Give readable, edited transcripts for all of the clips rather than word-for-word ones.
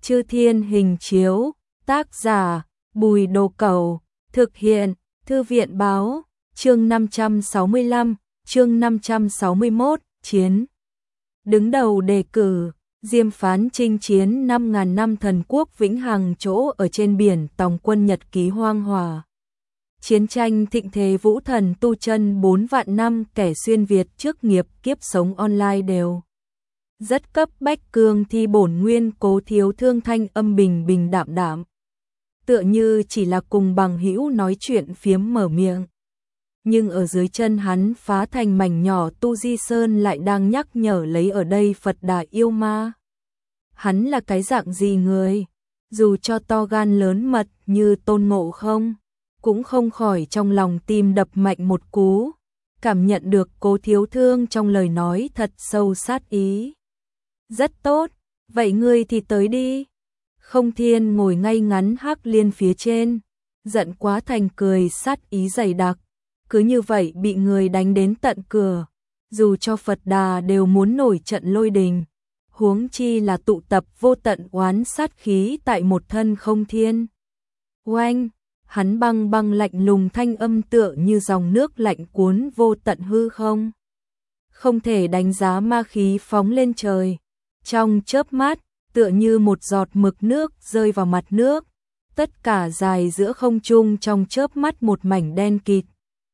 Chư Thiên Hình Chiếu, tác giả, Bùi Đồ Cẩu, thực hiện, Thư viện Báo, chương 565, chương 561, chiến. Đứng đầu đề cử, Diêm Phán chinh chiến 5.000 năm thần quốc vĩnh hằng chỗ ở trên biển tòng quân nhật ký hoang hòa. Chiến tranh thịnh thế vũ thần tu chân 4 vạn năm kẻ xuyên Việt trước nghiệp kiếp sống online đều. Rất cấp bách cương thi bổn nguyên cố thiếu thương thanh âm bình bình đạm đạm. Tựa như chỉ là cùng bằng hữu nói chuyện phiếm mở miệng. Nhưng ở dưới chân hắn phá thành mảnh nhỏ Tu Di Sơn lại đang nhắc nhở lấy ở đây Phật Đà yêu ma. Hắn là cái dạng gì người? Dù cho to gan lớn mật như Tôn Ngộ Không, cũng không khỏi trong lòng tim đập mạnh một cú, cảm nhận được cố thiếu thương trong lời nói thật sâu sát ý. Rất tốt, vậy ngươi thì tới đi. Không Thiên ngồi ngay ngắn Hắc Liên phía trên, giận quá thành cười sát ý dày đặc. Cứ như vậy bị người đánh đến tận cửa, dù cho Phật Đà đều muốn nổi trận lôi đình, huống chi là tụ tập vô tận oán sát khí tại một thân Không Thiên. Oanh, hắn băng băng lạnh lùng thanh âm tựa như dòng nước lạnh cuốn vô tận hư không. Không thể đánh giá ma khí phóng lên trời, trong chớp mắt, tựa như một giọt mực nước rơi vào mặt nước, tất cả dài giữa không trung trong chớp mắt một mảnh đen kịt.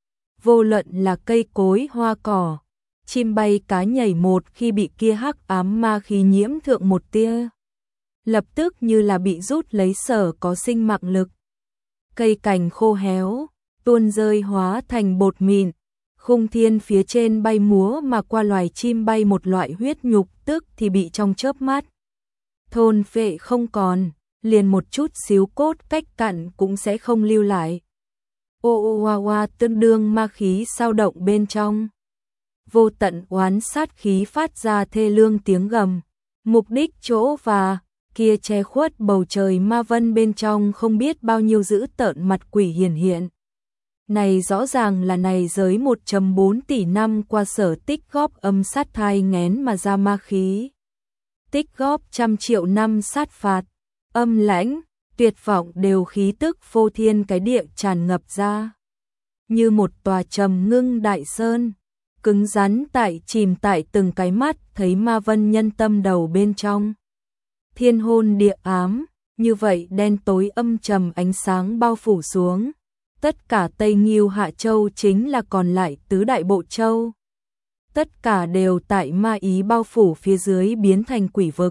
Vô luận là cây cối hoa cỏ, chim bay cá nhảy một khi bị kia hắc ám ma khí nhiễm thượng một tia, lập tức như là bị rút lấy sở có sinh mạng lực. Cây cành khô héo, tuôn rơi hóa thành bột mịn, Khung Thiên phía trên bay múa mà qua loài chim bay một loại huyết nhục tức thì bị trong chớp mắt thôn phệ không còn, liền một chút xíu cốt cách cặn cũng sẽ không lưu lại. Ô oa oa tương đương ma khí sao động bên trong. Vô tận oán sát khí phát ra thê lương tiếng gầm, mục đích chỗ và kia che khuất bầu trời ma vân bên trong không biết bao nhiêu dữ tợn mặt quỷ hiển hiện. Này rõ ràng là này giới 1.4 tỷ năm qua sở tích góp âm sát thai ngén mà ra ma khí. Tích góp trăm triệu năm sát phạt, âm lãnh, tuyệt vọng đều khí tức phô thiên cái địa tràn ngập ra. Như một tòa trầm ngưng đại sơn, cứng rắn chìm tại từng cái mắt thấy ma vân nhân tâm đầu bên trong. Thiên hôn địa ám, như vậy đen tối âm trầm ánh sáng bao phủ xuống. Tất cả Tây Nghiêu Hạ Châu chính là còn lại tứ đại bộ châu. Tất cả đều tại ma ý bao phủ phía dưới biến thành quỷ vực.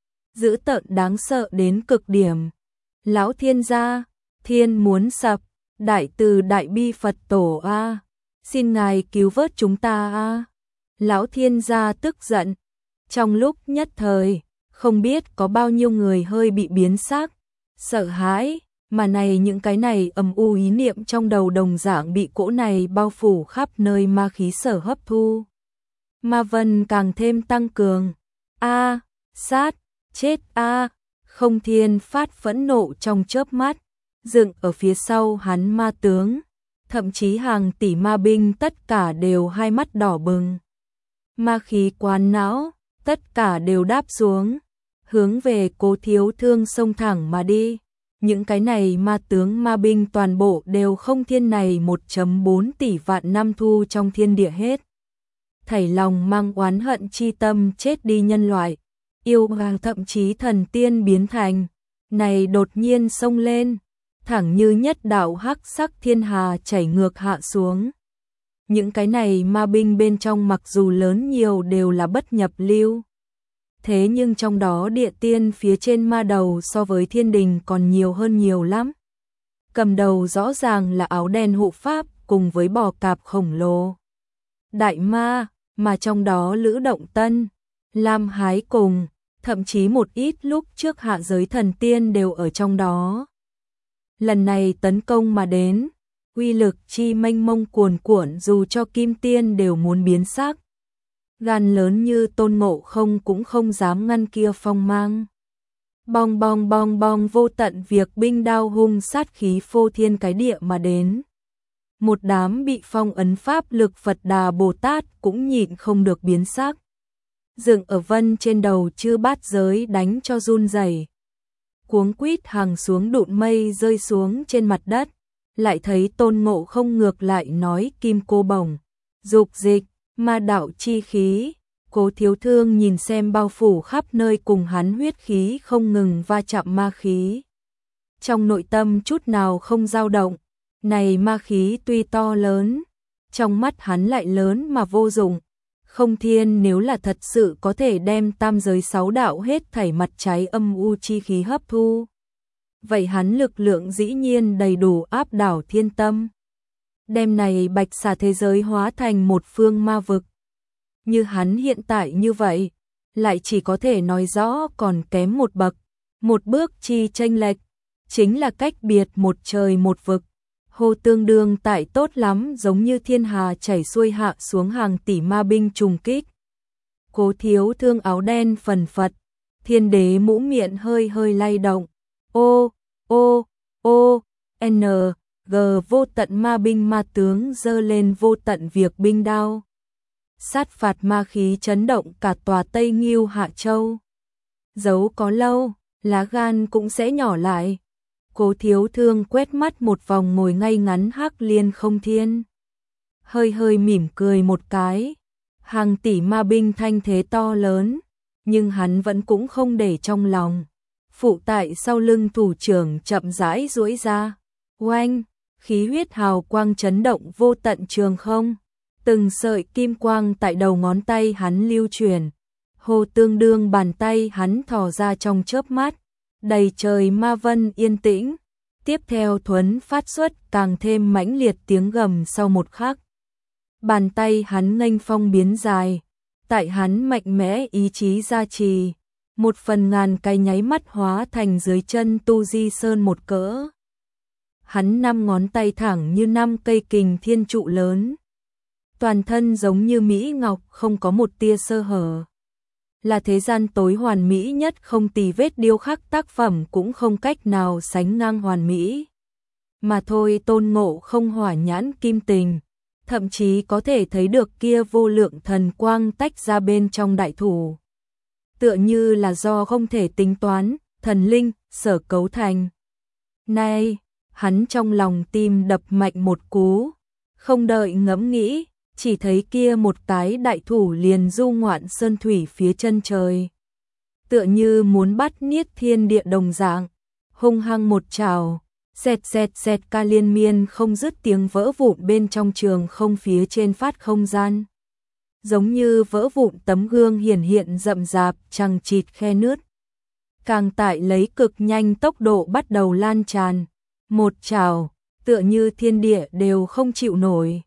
Dữ tợn đáng sợ đến cực điểm. Lão thiên gia, thiên muốn sập, đại từ đại bi Phật tổ a, xin ngài cứu vớt chúng ta a. Lão thiên gia tức giận. Trong lúc nhất thời, không biết có bao nhiêu người hơi bị biến sắc, sợ hãi, mà này những cái này âm u ý niệm trong đầu đồng dạng bị cỗ này bao phủ khắp nơi ma khí sở hấp thu. Ma vân càng thêm tăng cường. A, sát, chết a. Không Thiên phát phẫn nộ trong chớp mắt, dựng ở phía sau hắn ma tướng, thậm chí hàng tỷ ma binh tất cả đều hai mắt đỏ bừng. Ma khí quán não, tất cả đều đáp xuống, hướng về cố thiếu thương xông thẳng mà đi. Những cái này ma tướng ma binh toàn bộ đều Không Thiên này 1.4 tỷ vạn năm thu trong thiên địa hết. Thảy lòng mang oán hận chi tâm chết đi nhân loại, yêu hoàng thậm chí thần tiên biến thành, này đột nhiên xông lên, thẳng như nhất đạo hắc sắc thiên hà chảy ngược hạ xuống. Những cái này ma binh bên trong mặc dù lớn nhiều đều là bất nhập lưu. Thế nhưng trong đó địa tiên phía trên ma đầu so với thiên đình còn nhiều hơn nhiều lắm. Cầm đầu rõ ràng là áo đen hộ pháp cùng với bò cạp khổng lồ. Đại ma, mà trong đó Lữ Động Tân, Lam Hái cùng, thậm chí một ít lúc trước hạ giới thần tiên đều ở trong đó. Lần này tấn công mà đến, uy lực chi mênh mông cuồn cuộn dù cho kim tiên đều muốn biến sắc. Gan lớn như Tôn Ngộ Không cũng không dám ngăn kia phong mang. Bong bong bong bong vô tận việc binh đao hung sát khí phô thiên cái địa mà đến. Một đám bị phong ấn pháp lực Phật Đà Bồ Tát cũng nhịn không được biến sắc. Dựng ở vân trên đầu chư bát giới đánh cho run rẩy. cuống quýt hàng xuống đụn mây rơi xuống trên mặt đất, lại thấy Tôn Ngộ Không ngược lại nói kim cô bổng, dục dịch, ma đạo chi khí. Cố Thiếu Thương nhìn xem bao phủ khắp nơi cùng hắn huyết khí không ngừng va chạm ma khí. Trong nội tâm chút nào không dao động, này ma khí tuy to lớn, trong mắt hắn lại lớn mà vô dụng. Không Thiên nếu là thật sự có thể đem tam giới 6 đạo hết thảy mặt trái âm u chi khí hấp thu, vậy hắn lực lượng dĩ nhiên đầy đủ áp đảo thiên tâm. Đem này bạch xà thế giới hóa thành một phương ma vực. Như hắn hiện tại như vậy, lại chỉ có thể nói rõ còn kém một bậc, một bước chi chênh lệch, chính là cách biệt một trời một vực. Hồ tương đương tại tốt lắm giống như thiên hà chảy xuôi hạ xuống hàng tỷ ma binh trùng kích. Cố Thiếu Thương áo đen phần phật, thiên đế mũ miệng hơi hơi lay động. Ô, ô, ô, n, g vô tận ma binh ma tướng dơ lên vô tận việc binh đao. Sát phạt ma khí chấn động cả tòa Tây Ngưu Hạ Châu. Giấu có lâu, lá gan cũng sẽ nhỏ lại. Cố Thiếu Thương quét mắt một vòng ngồi ngay ngắn Hắc Liên Không Thiên. Hơi hơi mỉm cười một cái. Hàng tỷ ma binh thanh thế to lớn, nhưng hắn vẫn cũng không để trong lòng. Phụ tại sau lưng thủ trưởng chậm rãi duỗi ra. Oanh, khí huyết hào quang chấn động vô tận trường không. Từng sợi kim quang tại đầu ngón tay hắn lưu truyền. Hồ tương đương bàn tay hắn thò ra trong chớp mắt. Đầy trời ma vân yên tĩnh. Tiếp theo thuấn phát xuất càng thêm mãnh liệt tiếng gầm sau một khắc. Bàn tay hắn nghênh phong biến dài. Tại hắn mạnh mẽ ý chí gia trì. Một phần ngàn cái nháy mắt hóa thành dưới chân Tu Di Sơn một cỡ. Hắn 5 ngón tay thẳng như 5 cây kình thiên trụ lớn. Toàn thân giống như mỹ ngọc không có một tia sơ hở. Là thế gian tối hoàn mỹ nhất, không tì vết điêu khắc tác phẩm cũng không cách nào sánh ngang hoàn mỹ. Mà thôi Tôn Ngộ Không hỏa nhãn kim tình, thậm chí có thể thấy được kia vô lượng thần quang tách ra bên trong đại thủ. Tựa như là do không thể tính toán, thần linh, sở cấu thành. Này, hắn trong lòng tim đập mạnh một cú, không đợi ngẫm nghĩ. Chỉ thấy kia một cái đại thủ liền du ngoạn sơn thủy phía chân trời. Tựa như muốn bắt niết thiên địa đồng dạng. Hung hăng một trào, xẹt xẹt xẹt ca liên miên không dứt tiếng vỡ vụn bên trong trường không phía trên phát không gian. Giống như vỡ vụn tấm gương hiển hiện rậm rạp chằng chịt khe nứt. Càng tại lấy cực nhanh tốc độ bắt đầu lan tràn. Một trào, tựa như thiên địa đều không chịu nổi.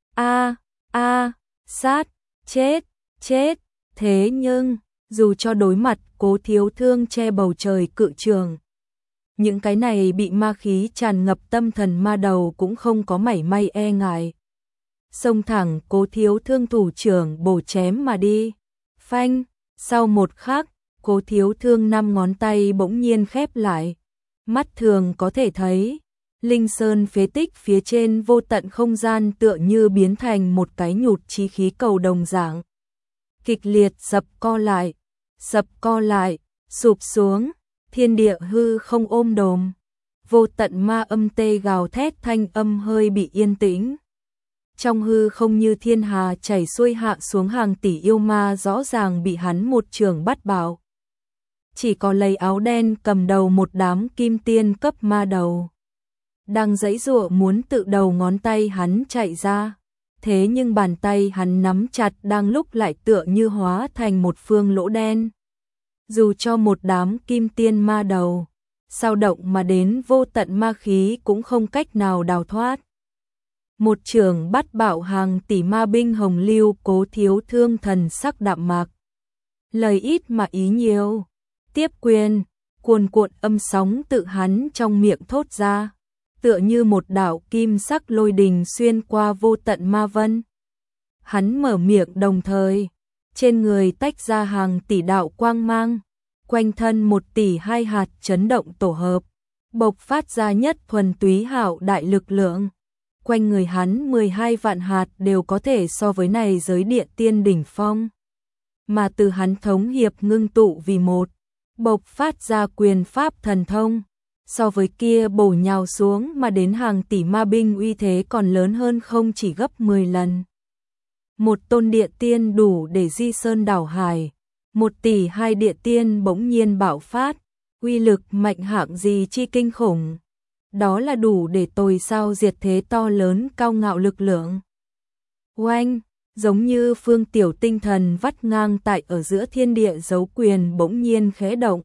Sát, chết, thế nhưng, dù cho đối mặt Cố Thiếu Thương che bầu trời cự trường. Những cái này bị ma khí tràn ngập tâm thần ma đầu cũng không có mảy may e ngại. Xông thẳng Cố Thiếu Thương thủ trưởng bổ chém mà đi. Phanh, sau một khắc, Cố Thiếu Thương 5 ngón tay bỗng nhiên khép lại. Mắt thường có thể thấy. Linh Sơn phế tích phía trên vô tận không gian tựa như biến thành một cái nhụt chí khí cầu đồng dạng. Kịch liệt sập co lại, sụp xuống, thiên địa hư không ôm đồm. Vô tận ma âm tê gào thét thanh âm hơi bị yên tĩnh. Trong hư không như thiên hà chảy xuôi hạ xuống hàng tỷ yêu ma rõ ràng bị hắn một trường bắt bảo. Chỉ có lấy áo đen cầm đầu một đám kim tiên cấp ma đầu. Đang giãy giụa muốn tự đầu ngón tay hắn chạy ra, thế nhưng bàn tay hắn nắm chặt đang lúc lại tựa như hóa thành một phương lỗ đen. Dù cho một đám kim tiên ma đầu, sao động mà đến vô tận ma khí cũng không cách nào đào thoát. Một trường bắt bảo hàng tỷ ma binh hồng lưu. Cố Thiếu Thương thần sắc đạm mạc. Lời ít mà ý nhiều. Tiếp quyền, cuồn cuộn âm sóng tự hắn trong miệng thốt ra. Tựa như một đạo kim sắc lôi đình xuyên qua vô tận ma vân. Hắn mở miệng đồng thời, trên người tách ra hàng tỷ đạo quang mang, quanh thân 1 tỷ 2 hạt chấn động tổ hợp, bộc phát ra nhất thuần túy hạo đại lực lượng. Quanh người hắn 12 vạn hạt đều có thể so với này giới địa tiên đỉnh phong. Mà từ hắn thống hiệp ngưng tụ vì một, bộc phát ra quyền pháp thần thông. So với kia bổ nhào xuống mà đến hàng tỷ ma binh uy thế còn lớn hơn không chỉ gấp 10 lần. Một tôn địa tiên đủ để di sơn đảo hải, 1 tỷ 2 địa tiên bỗng nhiên bạo phát, uy lực mạnh hạng gì chi kinh khủng. Đó là đủ để tồi sao diệt thế to lớn cao ngạo lực lượng. Oanh, giống như phương tiểu tinh thần vắt ngang tại ở giữa thiên địa dấu quyền bỗng nhiên khẽ động.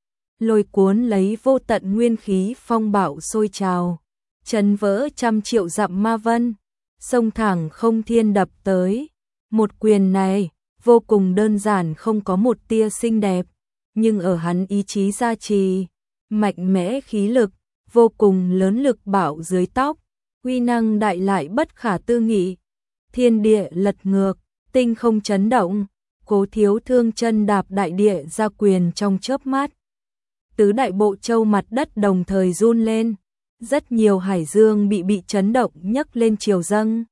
Lôi cuốn lấy vô tận nguyên khí phong bạo sôi trào, chấn vỡ trăm triệu dặm ma vân, sông thẳng không thiên đập tới. Một quyền này, vô cùng đơn giản không có một tia xinh đẹp, nhưng ở hắn ý chí gia trì, mạnh mẽ khí lực, vô cùng lớn lực bạo dưới tóc, uy năng đại lại bất khả tư nghị. Thiên địa lật ngược, tinh không chấn động, Cố Thiếu Thương chân đạp đại địa ra quyền trong chớp mắt. Tứ đại bộ châu mặt đất đồng thời run lên, rất nhiều hải dương bị chấn động nhấc lên triều dâng.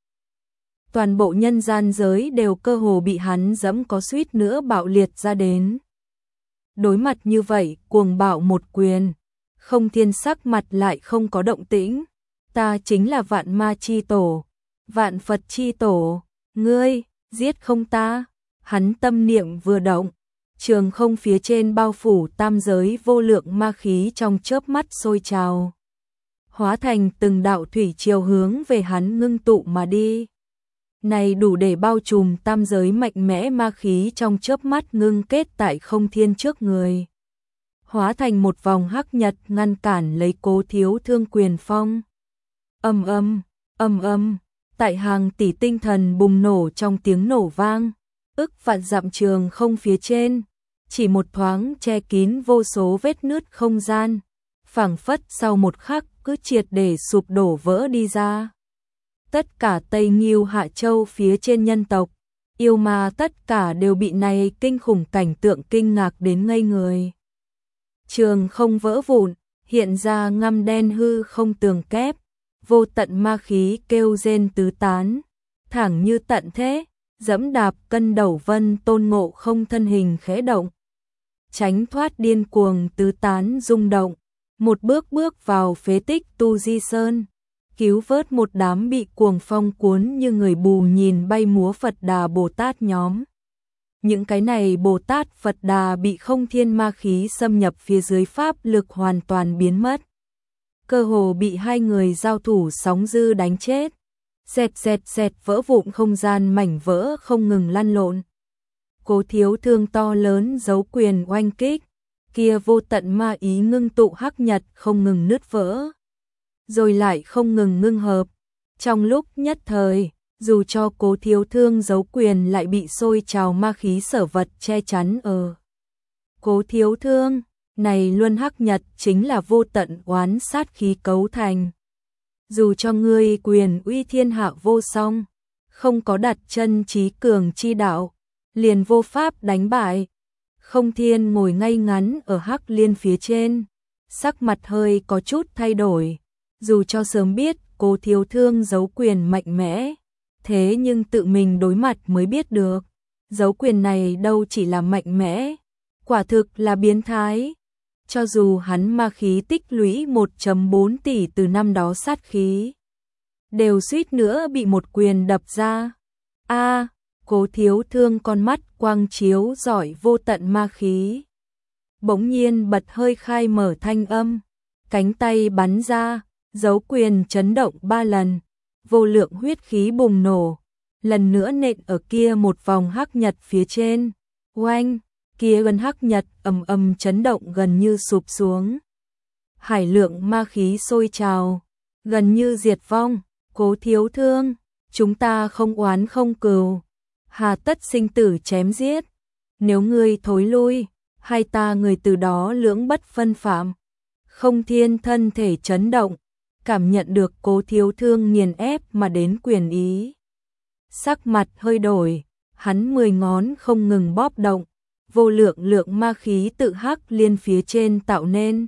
Toàn bộ nhân gian giới đều cơ hồ bị hắn dẫm có suýt nữa bạo liệt ra đến. Đối mặt như vậy, cuồng bạo một quyền, Không Thiên sắc mặt lại không có động tĩnh. Ta chính là Vạn Ma chi tổ, Vạn Phật chi tổ, ngươi giết không ta? Hắn tâm niệm vừa động, trường không phía trên bao phủ tam giới vô lượng ma khí trong chớp mắt sôi trào, hóa thành từng đạo thủy triều hướng về hắn ngưng tụ mà đi. Này đủ để bao trùm tam giới mạnh mẽ ma khí trong chớp mắt ngưng kết tại Không Thiên trước người, hóa thành một vòng hắc nhật ngăn cản lấy Cố Thiếu Thương quyền phong. Ầm ầm, ầm ầm, tại hàng tỷ tinh thần bùng nổ trong tiếng nổ vang, ức vạn dặm trường không phía trên, chỉ một thoáng che kín vô số vết nứt không gian, phảng phất sau một khắc cứ triệt để sụp đổ vỡ đi ra. Tất cả Tây Nghiêu Hạ Châu phía trên nhân tộc, yêu ma tất cả đều bị này kinh khủng cảnh tượng kinh ngạc đến ngây người. Trường không vỡ vụn, hiện ra ngăm đen hư không tường kép, vô tận ma khí kêu rên tứ tán, thẳng như tận thế, dẫm đạp cân đầu vân Tôn Ngộ Không thân hình khẽ động, tránh thoát điên cuồng tứ tán rung động, một bước bước vào phế tích Tu Di Sơn, cứu vớt một đám bị cuồng phong cuốn như người bù nhìn bay múa Phật Đà Bồ Tát nhóm. Những cái này Bồ Tát Phật Đà bị Không Thiên ma khí xâm nhập phía dưới pháp lực hoàn toàn biến mất. Cơ hồ bị hai người giao thủ sóng dư đánh chết. Xẹt xẹt xẹt vỡ vụn không gian mảnh vỡ không ngừng lăn lộn. Cố Thiếu Thương to lớn giấu quyền oanh kích, kia vô tận ma ý ngưng tụ hắc nhật không ngừng nứt vỡ, rồi lại không ngừng ngưng hợp. Trong lúc nhất thời, dù cho Cố Thiếu Thương giấu quyền lại bị sôi trào ma khí sở vật che chắn ở. Cố Thiếu Thương, này luân hắc nhật chính là vô tận oán sát khí cấu thành. Dù cho ngươi quyền uy thiên hạ vô song, không có đặt chân trí cường chi đạo, liền vô pháp đánh bại. Không Thiên ngồi ngay ngắn ở hắc liên phía trên, sắc mặt hơi có chút thay đổi. Dù cho sớm biết Cố Thiếu Thương giấu quyền mạnh mẽ, thế nhưng tự mình đối mặt mới biết được, giấu quyền này đâu chỉ là mạnh mẽ, quả thực là biến thái. Cho dù hắn ma khí tích lũy 1.4 tỷ từ năm đó sát khí, đều suýt nữa bị một quyền đập ra. A, Cố Thiếu Thương con mắt quang chiếu rọi vô tận ma khí. Bỗng nhiên bật hơi khai mở thanh âm, cánh tay bắn ra, giấu quyền chấn động 3 lần, vô lượng huyết khí bùng nổ, lần nữa nện ở kia một vòng hắc nhật phía trên. Oanh, kia gần hắc nhật ầm ầm chấn động gần như sụp xuống. Hải lượng ma khí sôi trào, gần như diệt vong. Cố Thiếu Thương, chúng ta không oán không cừu, hà tất sinh tử chém giết. Nếu ngươi thối lui, hai ta người từ đó lưỡng bất phân phạm. Không Thiên thân thể chấn động, cảm nhận được Cố Thiếu Thương nghiền ép mà đến quyền ý. Sắc mặt hơi đổi, hắn 10 ngón không ngừng bóp động, vô lượng lượng ma khí tự hắc liên phía trên tạo nên,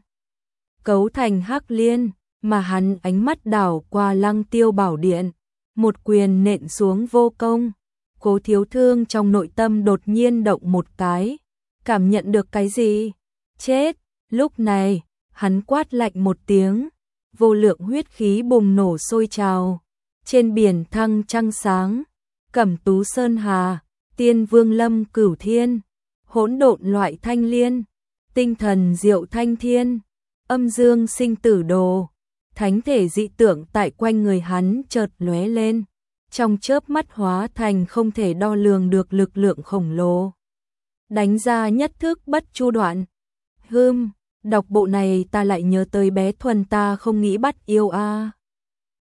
cấu thành hắc liên, mà hắn ánh mắt đảo qua Lăng Tiêu Bảo Điện, một quyền nện xuống vô công. Cố Thiếu Thương trong nội tâm đột nhiên động một cái, cảm nhận được cái gì? chết. Lúc này, hắn quát lạnh một tiếng, vô lượng huyết khí bùng nổ sôi trào. Trên biển thăng trăng sáng, Cẩm Tú Sơn Hà, Tiên Vương Lâm Cửu Thiên, hỗn độn loại thanh liên, tinh thần diệu thanh thiên, âm dương sinh tử đồ, thánh thể dị tượng tại quanh người hắn chợt lóe lên, trong chớp mắt hóa thành không thể đo lường được lực lượng khổng lồ. Đánh ra nhất thức bất chu đoạn. Đọc bộ này ta lại nhớ tới bé Thuần ta không nghĩ bắt yêu a.